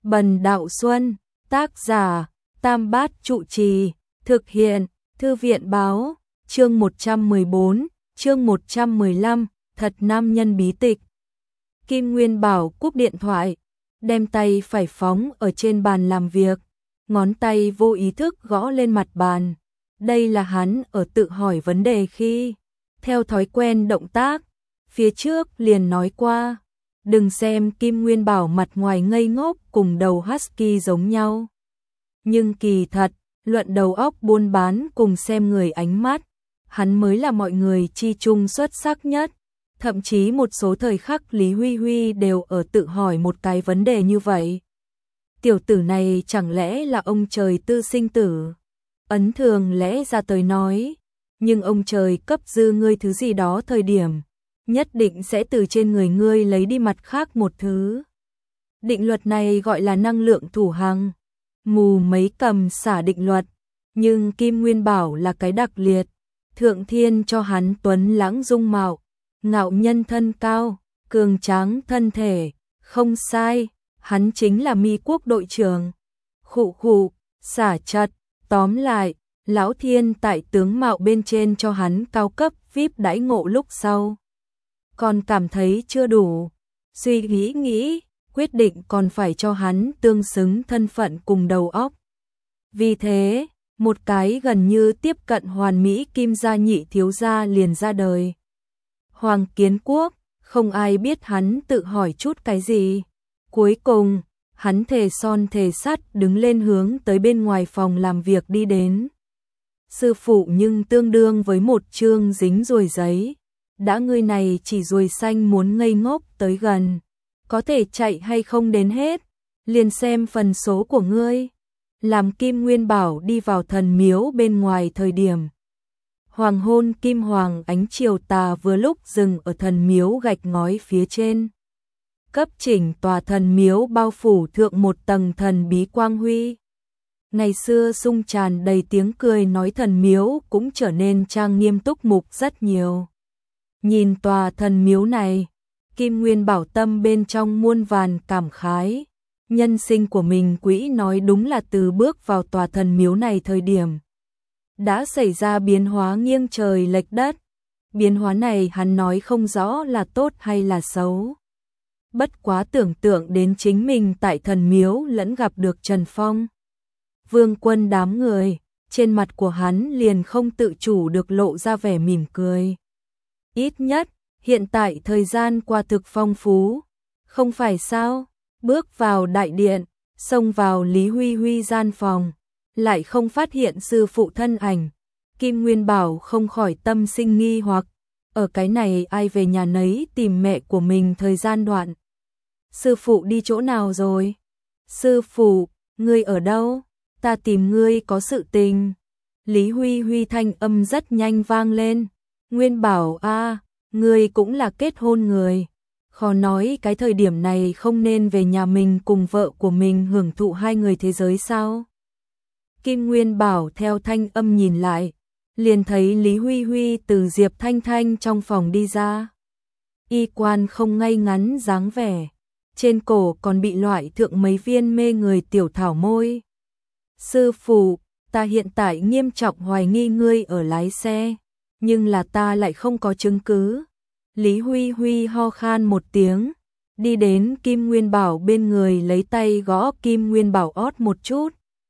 Bần Đạo Xuân, tác giả, Tam Bát Trụ Trì, thực hiện, Thư viện báo, chương 114, chương 115, thật nam nhân bí tịch. Kim Nguyên Bảo cúp điện thoại, đem tay phải phóng ở trên bàn làm việc, ngón tay vô ý thức gõ lên mặt bàn. Đây là hắn ở tự hỏi vấn đề khi, theo thói quen động tác, phía trước liền nói qua. Đừng xem Kim Nguyên Bảo mặt ngoài ngây ngốc cùng đầu husky giống nhau. Nhưng kỳ thật, luận đầu óc buôn bán cùng xem người ánh mắt, hắn mới là mọi người chi chung xuất sắc nhất. Thậm chí một số thời khắc Lý Huy Huy đều ở tự hỏi một cái vấn đề như vậy. Tiểu tử này chẳng lẽ là ông trời tư sinh tử? Ấn thường lẽ ra tới nói, nhưng ông trời cấp dư ngươi thứ gì đó thời điểm, nhất định sẽ từ trên người ngươi lấy đi mặt khác một thứ. Định luật này gọi là năng lượng thủ hằng. Mù mấy cầm xả định luật, nhưng Kim Nguyên Bảo là cái đặc liệt. Thượng thiên cho hắn tuấn lãng dung mạo, ngạo nhân thân cao, cường tráng thân thể, không sai, hắn chính là Mi Quốc đội trưởng. Khụ khụ, xả chật, tóm lại, lão thiên tại tướng mạo bên trên cho hắn cao cấp VIP đãi ngộ lúc sau. Còn cảm thấy chưa đủ, suy nghĩ, quyết định còn phải cho hắn tương xứng thân phận cùng đầu óc. Vì thế, một cái gần như tiếp cận hoàn mỹ Kim gia nhị thiếu gia liền ra đời. Hoàng Kiến Quốc, không ai biết hắn tự hỏi chút cái gì. Cuối cùng, hắn thề son thề sắt đứng lên hướng tới bên ngoài phòng làm việc đi đến. Sư phụ nhưng tương đương với một chương dính ruồi giấy. Đã ngươi này chỉ ruồi xanh muốn ngây ngốc tới gần, có thể chạy hay không đến hết, liền xem phần số của ngươi. Làm Kim Nguyên Bảo đi vào thần miếu bên ngoài thời điểm. Hoàng hôn kim hoàng ánh chiều tà vừa lúc dừng ở thần miếu gạch ngói phía trên. Cấp chỉnh tòa thần miếu bao phủ thượng một tầng thần bí quang huy. Ngày xưa sung tràn đầy tiếng cười nói thần miếu cũng trở nên trang nghiêm túc mục rất nhiều. Nhìn tòa thần miếu này, Kim Nguyên Bảo tâm bên trong muôn vàn cảm khái. Nhân sinh của mình quỹ nói đúng là từ bước vào tòa thần miếu này thời điểm. Đã xảy ra biến hóa nghiêng trời lệch đất. Biến hóa này hắn nói không rõ là tốt hay là xấu. Bất quá tưởng tượng đến chính mình tại thần miếu lẫn gặp được Trần Phong. Vương Quân đám người, trên mặt của hắn liền không tự chủ được lộ ra vẻ mỉm cười. Ít nhất, hiện tại thời gian qua thực phong phú. Không phải sao, bước vào đại điện, xông vào Lý Huy Huy gian phòng, lại không phát hiện sư phụ thân ảnh. Kim Nguyên Bảo không khỏi tâm sinh nghi hoặc, ở cái này ai về nhà nấy tìm mẹ của mình thời gian đoạn. Sư phụ đi chỗ nào rồi? Sư phụ, ngươi ở đâu? Ta tìm ngươi có sự tình. Lý Huy Huy thanh âm rất nhanh vang lên. Nguyên Bảo a, ngươi cũng là kết hôn người. Khó nói cái thời điểm này không nên về nhà mình cùng vợ của mình hưởng thụ hai người thế giới sao? Kim Nguyên Bảo theo thanh âm nhìn lại, liền thấy Lý Huy Huy từ Diệp Thanh Thanh trong phòng đi ra. Y quan không ngay ngắn dáng vẻ, trên cổ còn bị loại thượng mấy viên mê người tiểu thảo môi. Sư phụ, ta hiện tại nghiêm trọng hoài nghi ngươi ở lái xe, nhưng là ta lại không có chứng cứ. Lý Huy Huy ho khan một tiếng, đi đến Kim Nguyên Bảo bên người lấy tay gõ Kim Nguyên Bảo ót một chút.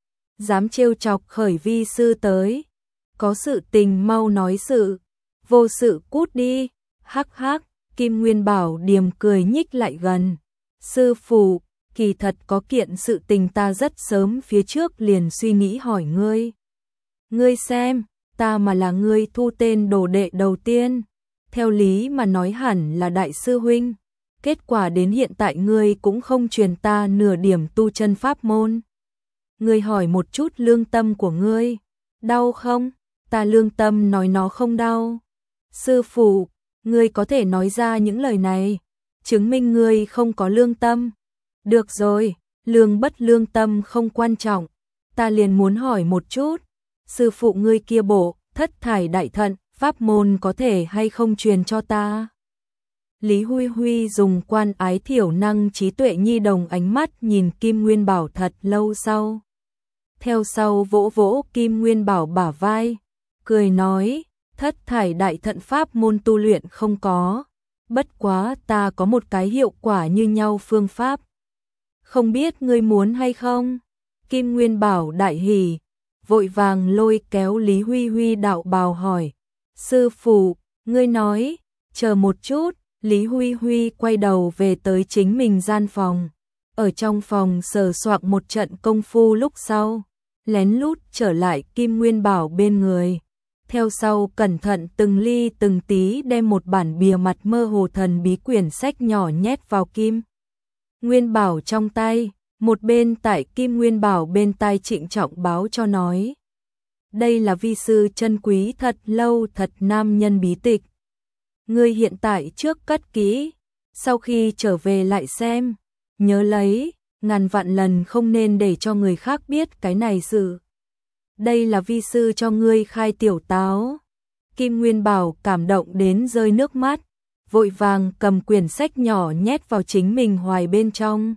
Dám trêu chọc khởi vi sư tới, có sự tình mau nói sự, vô sự cút đi. Hắc hắc, Kim Nguyên Bảo điềm cười nhích lại gần. Sư phụ, kỳ thật có kiện sự tình ta rất sớm phía trước liền suy nghĩ hỏi ngươi. Ngươi xem, ta mà là ngươi thu tên đồ đệ đầu tiên, theo lý mà nói hẳn là đại sư huynh, kết quả đến hiện tại ngươi cũng không truyền ta nửa điểm tu chân pháp môn. Ngươi hỏi một chút lương tâm của ngươi, đau không? Ta lương tâm nói nó không đau. Sư phụ, ngươi có thể nói ra những lời này, chứng minh ngươi không có lương tâm. Được rồi, lương bất lương tâm không quan trọng, ta liền muốn hỏi một chút, sư phụ ngươi kia bộ thất thải đại thận pháp môn có thể hay không truyền cho ta? Lý Huy Huy dùng quan ái thiểu năng trí tuệ nhi đồng ánh mắt nhìn Kim Nguyên Bảo thật lâu sau. Theo sau vỗ vỗ Kim Nguyên Bảo bả vai, cười nói, thất thải đại thận pháp môn tu luyện không có, bất quá ta có một cái hiệu quả như nhau phương pháp. Không biết ngươi muốn hay không? Kim Nguyên Bảo đại hỉ, vội vàng lôi kéo Lý Huy Huy đạo bào hỏi, sư phụ, ngươi nói, chờ một chút. Lý Huy Huy quay đầu về tới chính mình gian phòng, ở trong phòng sờ soạng một trận công phu lúc sau, lén lút trở lại Kim Nguyên Bảo bên người. Theo sau cẩn thận từng ly từng tí đem một bản bìa mặt mơ hồ thần bí quyển sách nhỏ nhét vào Kim Nguyên Bảo trong tay, một bên tại Kim Nguyên Bảo bên tai trịnh trọng báo cho nói. Đây là vi sư chân quý thật lâu thật nam nhân bí tịch. Ngươi hiện tại trước cất kỹ, sau khi trở về lại xem, nhớ lấy, ngàn vạn lần không nên để cho người khác biết cái này sự. Đây là vi sư cho ngươi khai tiểu táo. Kim Nguyên Bảo cảm động đến rơi nước mắt, vội vàng cầm quyển sách nhỏ nhét vào chính mình hoài bên trong.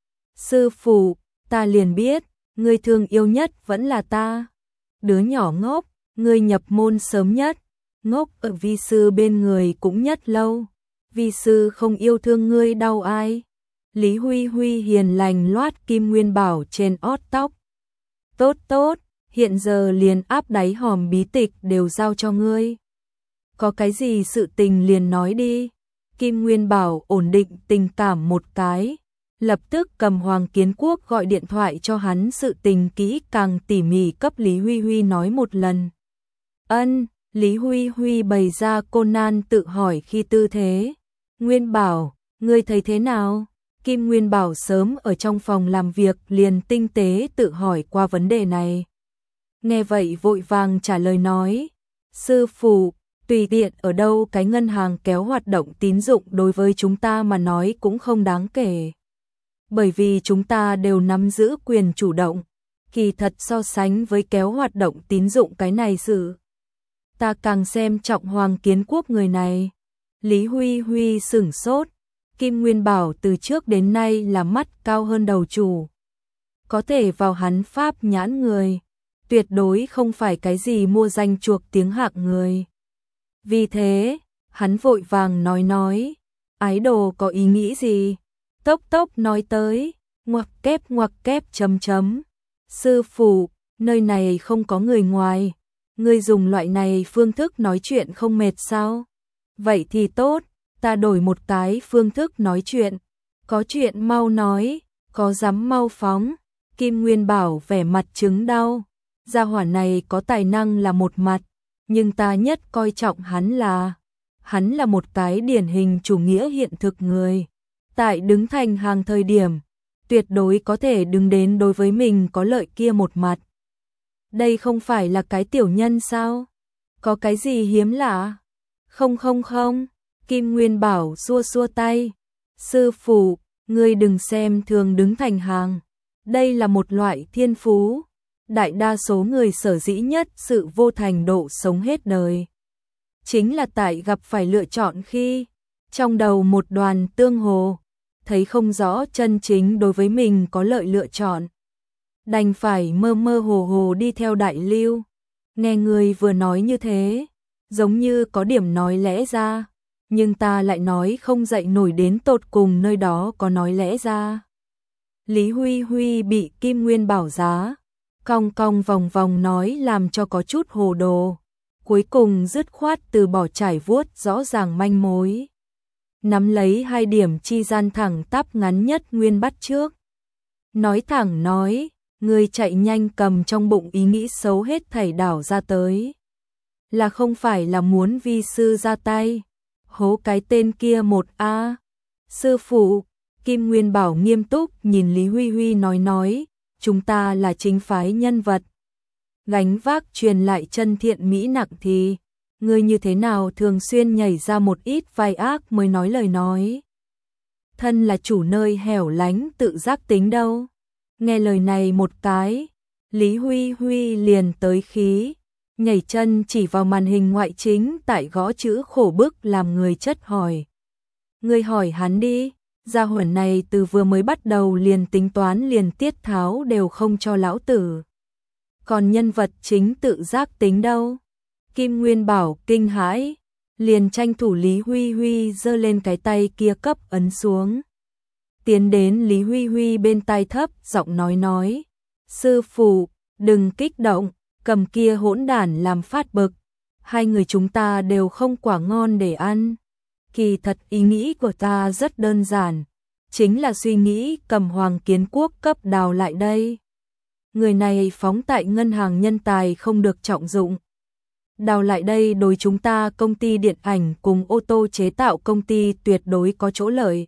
Sư phụ, ta liền biết, ngươi thương yêu nhất vẫn là ta. Đứa nhỏ ngốc, ngươi nhập môn sớm nhất. Ngốc ở vi sư bên người cũng nhất lâu, vi sư không yêu thương ngươi đau ai. Lý Huy Huy hiền lành loát Kim Nguyên Bảo trên ót tóc. Tốt tốt, hiện giờ liền áp đáy hòm bí tịch đều giao cho ngươi. Có cái gì sự tình liền nói đi. Kim Nguyên Bảo ổn định tình cảm một cái, lập tức cầm Hoàng Kiến Quốc gọi điện thoại cho hắn sự tình kỹ càng tỉ mỉ cấp Lý Huy Huy nói một lần. Ân. Lý Huy Huy bày ra Conan tự hỏi khi tư thế. Nguyên Bảo, ngươi thấy thế nào? Kim Nguyên Bảo sớm ở trong phòng làm việc liền tinh tế tự hỏi qua vấn đề này. Nghe vậy vội vàng trả lời nói. Sư phụ, tùy tiện ở đâu cái ngân hàng kéo hoạt động tín dụng đối với chúng ta mà nói cũng không đáng kể. Bởi vì chúng ta đều nắm giữ quyền chủ động. Kỳ thật so sánh với kéo hoạt động tín dụng cái này sự. Ta càng xem trọng Hoàng Kiến Quốc người này. Lý Huy Huy sửng sốt. Kim Nguyên Bảo từ trước đến nay là mắt cao hơn đầu chủ. Có thể vào hắn pháp nhãn người. Tuyệt đối không phải cái gì mua danh chuộc tiếng hạng người. Vì thế, hắn vội vàng nói. Ái đồ có ý nghĩ gì? Tốc tốc nói tới. Ngoặc kép chấm chấm. Sư phụ, nơi này không có người ngoài. Ngươi dùng loại này phương thức nói chuyện không mệt sao? Vậy thì tốt, ta đổi một cái phương thức nói chuyện. Có chuyện mau nói, có dám mau phóng. Kim Nguyên Bảo vẻ mặt chứng đau. Gia hỏa này có tài năng là một mặt, nhưng ta nhất coi trọng hắn là một cái điển hình chủ nghĩa hiện thực người. Tại đứng thành hàng thời điểm, tuyệt đối có thể đứng đến đối với mình có lợi kia một mặt. Đây không phải là cái tiểu nhân sao? Có cái gì hiếm lạ? Không, Kim Nguyên Bảo xua xua tay. Sư phụ, ngươi đừng xem thường đứng thành hàng. Đây là một loại thiên phú. Đại đa số người sở dĩ nhất sự vô thành độ sống hết đời. Chính là tại gặp phải lựa chọn khi trong đầu một đoàn tương hồ, thấy không rõ chân chính đối với mình có lợi lựa chọn. Đành phải mơ mơ hồ hồ đi theo đại lưu. Nghe người vừa nói như thế, giống như có điểm nói lẽ ra, nhưng ta lại nói không dậy nổi đến tột cùng nơi đó có nói lẽ ra. Lý Huy Huy bị Kim Nguyên Bảo giá, cong cong vòng vòng nói làm cho có chút hồ đồ. Cuối cùng dứt khoát từ bỏ trải vuốt rõ ràng manh mối. Nắm lấy hai điểm chi gian thẳng tắp ngắn nhất nguyên bắt trước. Nói thẳng nói, người chạy nhanh cầm trong bụng ý nghĩ xấu hết thảy đảo ra tới. Là không phải là muốn vi sư ra tay, hố cái tên kia một a. Sư phụ, Kim Nguyên Bảo nghiêm túc nhìn Lý Huy Huy nói, chúng ta là chính phái nhân vật. Gánh vác truyền lại chân thiện mỹ nặng thì, ngươi như thế nào thường xuyên nhảy ra một ít vai ác mới nói lời nói. Thân là chủ nơi hẻo lánh tự giác tính đâu. Nghe lời này một cái, Lý Huy Huy liền tới khí, nhảy chân chỉ vào màn hình ngoại chính tại gõ chữ khổ bức làm người chất hỏi. Ngươi hỏi hắn đi, gia hỏa này từ vừa mới bắt đầu liền tính toán liền tiết tháo đều không cho lão tử. Còn nhân vật chính tự giác tính đâu? Kim Nguyên Bảo kinh hãi, liền tranh thủ Lý Huy Huy giơ lên cái tay kia cấp ấn xuống. Tiến đến Lý Huy Huy bên tai thấp giọng nói, sư phụ, đừng kích động, cầm kia hỗn đản làm phát bực, hai người chúng ta đều không quả ngon để ăn. Kỳ thật ý nghĩ của ta rất đơn giản, chính là suy nghĩ cầm Hoàng Kiến Quốc cấp đào lại đây. Người này phóng tại ngân hàng nhân tài không được trọng dụng. Đào lại đây đối chúng ta công ty điện ảnh cùng ô tô chế tạo công ty tuyệt đối có chỗ lợi.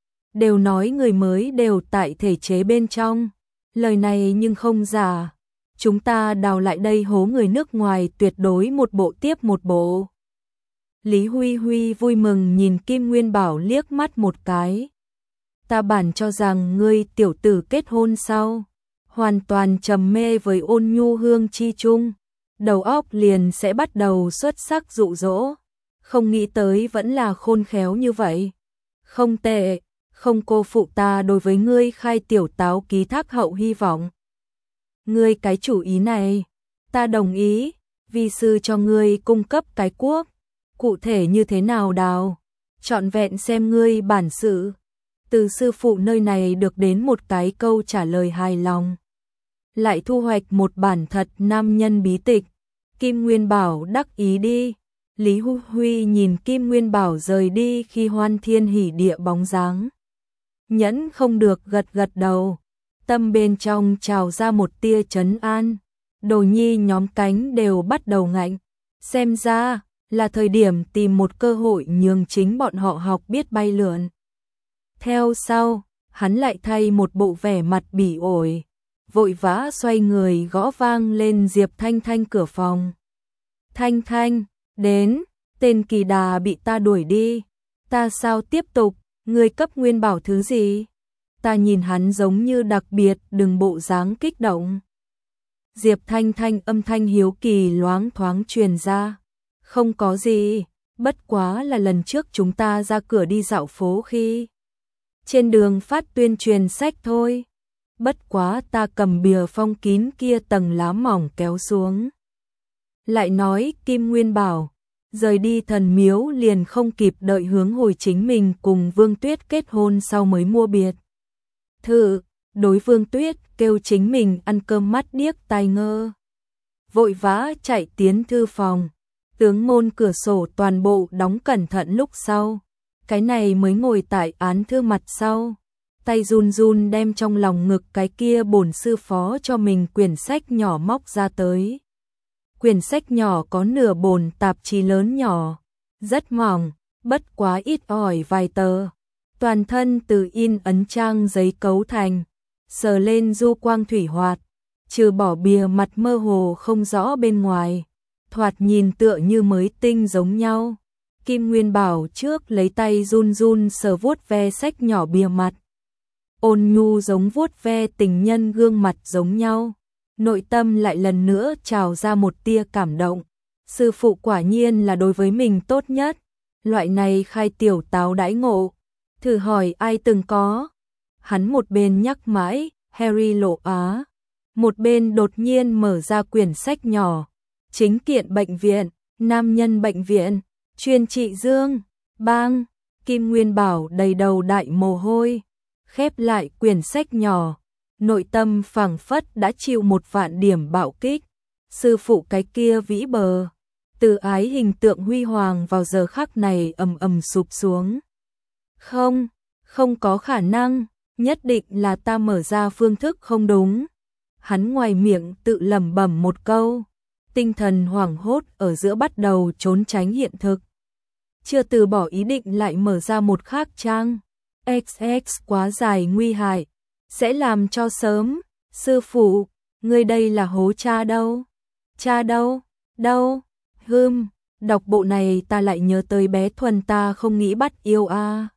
Đều nói người mới đều tại thể chế bên trong, lời này nhưng không giả. Chúng ta đào lại đây hố người nước ngoài tuyệt đối một bộ tiếp một bộ. Lý Huy Huy vui mừng nhìn Kim Nguyên Bảo liếc mắt một cái. Ta bản cho rằng ngươi tiểu tử kết hôn sau, hoàn toàn trầm mê với ôn nhu hương chi chung, đầu óc liền sẽ bắt đầu xuất sắc dụ dỗ, không nghĩ tới vẫn là khôn khéo như vậy. Không tệ, không cô phụ ta đối với ngươi khai tiểu táo ký thác hậu hy vọng. Ngươi cái chủ ý này, ta đồng ý, vi sư cho ngươi cung cấp cái cuốc, cụ thể như thế nào đào, trọn vẹn xem ngươi bản sự. Từ sư phụ nơi này được đến một cái câu trả lời hài lòng. Lại thu hoạch một bản thật nam nhân bí tịch. Kim Nguyên Bảo đắc ý đi. Lý Huy Huy nhìn Kim Nguyên Bảo rời đi khi hoan thiên hỉ địa bóng dáng. Nhẫn không được gật gật đầu. Tâm bên trong trào ra một tia trấn an. Đồ nhi nhóm cánh đều bắt đầu ngạnh. Xem ra là thời điểm tìm một cơ hội nhường chính bọn họ học biết bay lượn. Theo sau, hắn lại thay một bộ vẻ mặt bỉ ổi, vội vã xoay người gõ vang lên Diệp Thanh Thanh cửa phòng. Thanh Thanh, đến, tên kỳ đà bị ta đuổi đi, ta sao tiếp tục, ngươi cấp Nguyên Bảo thứ gì? Ta nhìn hắn giống như đặc biệt đừng bộ dáng kích động. Diệp Thanh Thanh âm thanh hiếu kỳ loáng thoáng truyền ra. Không có gì, bất quá là lần trước chúng ta ra cửa đi dạo phố khi trên đường phát tuyên truyền sách thôi. Bất quá ta cầm bìa phong kín kia tầng lá mỏng kéo xuống. Lại nói Kim Nguyên Bảo, rời đi thần miếu liền không kịp đợi hướng hồi chính mình cùng Vương Tuyết kết hôn sau mới mua biệt thự, đối Vương Tuyết kêu chính mình ăn cơm mắt điếc tai ngơ. Vội vã chạy tiến thư phòng, tướng môn cửa sổ toàn bộ đóng cẩn thận lúc sau. Cái này mới ngồi tại án thư mặt sau, tay run run đem trong lòng ngực cái kia bổn sư phó cho mình quyển sách nhỏ móc ra tới. Quyển sách nhỏ có nửa bổn tạp chí lớn nhỏ, rất mỏng, bất quá ít ỏi vài tờ. Toàn thân từ in ấn trang giấy cấu thành, sờ lên du quang thủy hoạt, trừ bỏ bìa mặt mơ hồ không rõ bên ngoài, thoạt nhìn tựa như mới tinh giống nhau. Kim Nguyên Bảo trước lấy tay run run sờ vuốt ve sách nhỏ bìa mặt. Ôn nhu giống vuốt ve tình nhân gương mặt giống nhau. Nội tâm lại lần nữa trào ra một tia cảm động. Sư phụ quả nhiên là đối với mình tốt nhất. Loại này khai tiểu táo đãi ngộ. Thử hỏi ai từng có. Hắn một bên nhắc mãi, Harry lộ á. Một bên đột nhiên mở ra quyển sách nhỏ. Chính kiện bệnh viện, nam nhân bệnh viện. Chuyên trị dương, bang, Kim Nguyên Bảo đầy đầu đại mồ hôi, khép lại quyển sách nhỏ, nội tâm phảng phất đã chịu một vạn điểm bạo kích. Sư phụ cái kia vĩ bờ, từ ái hình tượng huy hoàng vào giờ khắc này ầm ầm sụp xuống. Không có khả năng, nhất định là ta mở ra phương thức không đúng. Hắn ngoài miệng tự lẩm bẩm một câu, tinh thần hoảng hốt ở giữa bắt đầu trốn tránh hiện thực. Chưa từ bỏ ý định lại mở ra một khác trang. XX quá dài nguy hại, sẽ làm cho sớm. Sư phụ, ngươi đây là hố cha đâu? Cha đâu? Đâu? Đọc bộ này ta lại nhớ tới bé Thuần ta không nghĩ bắt yêu a.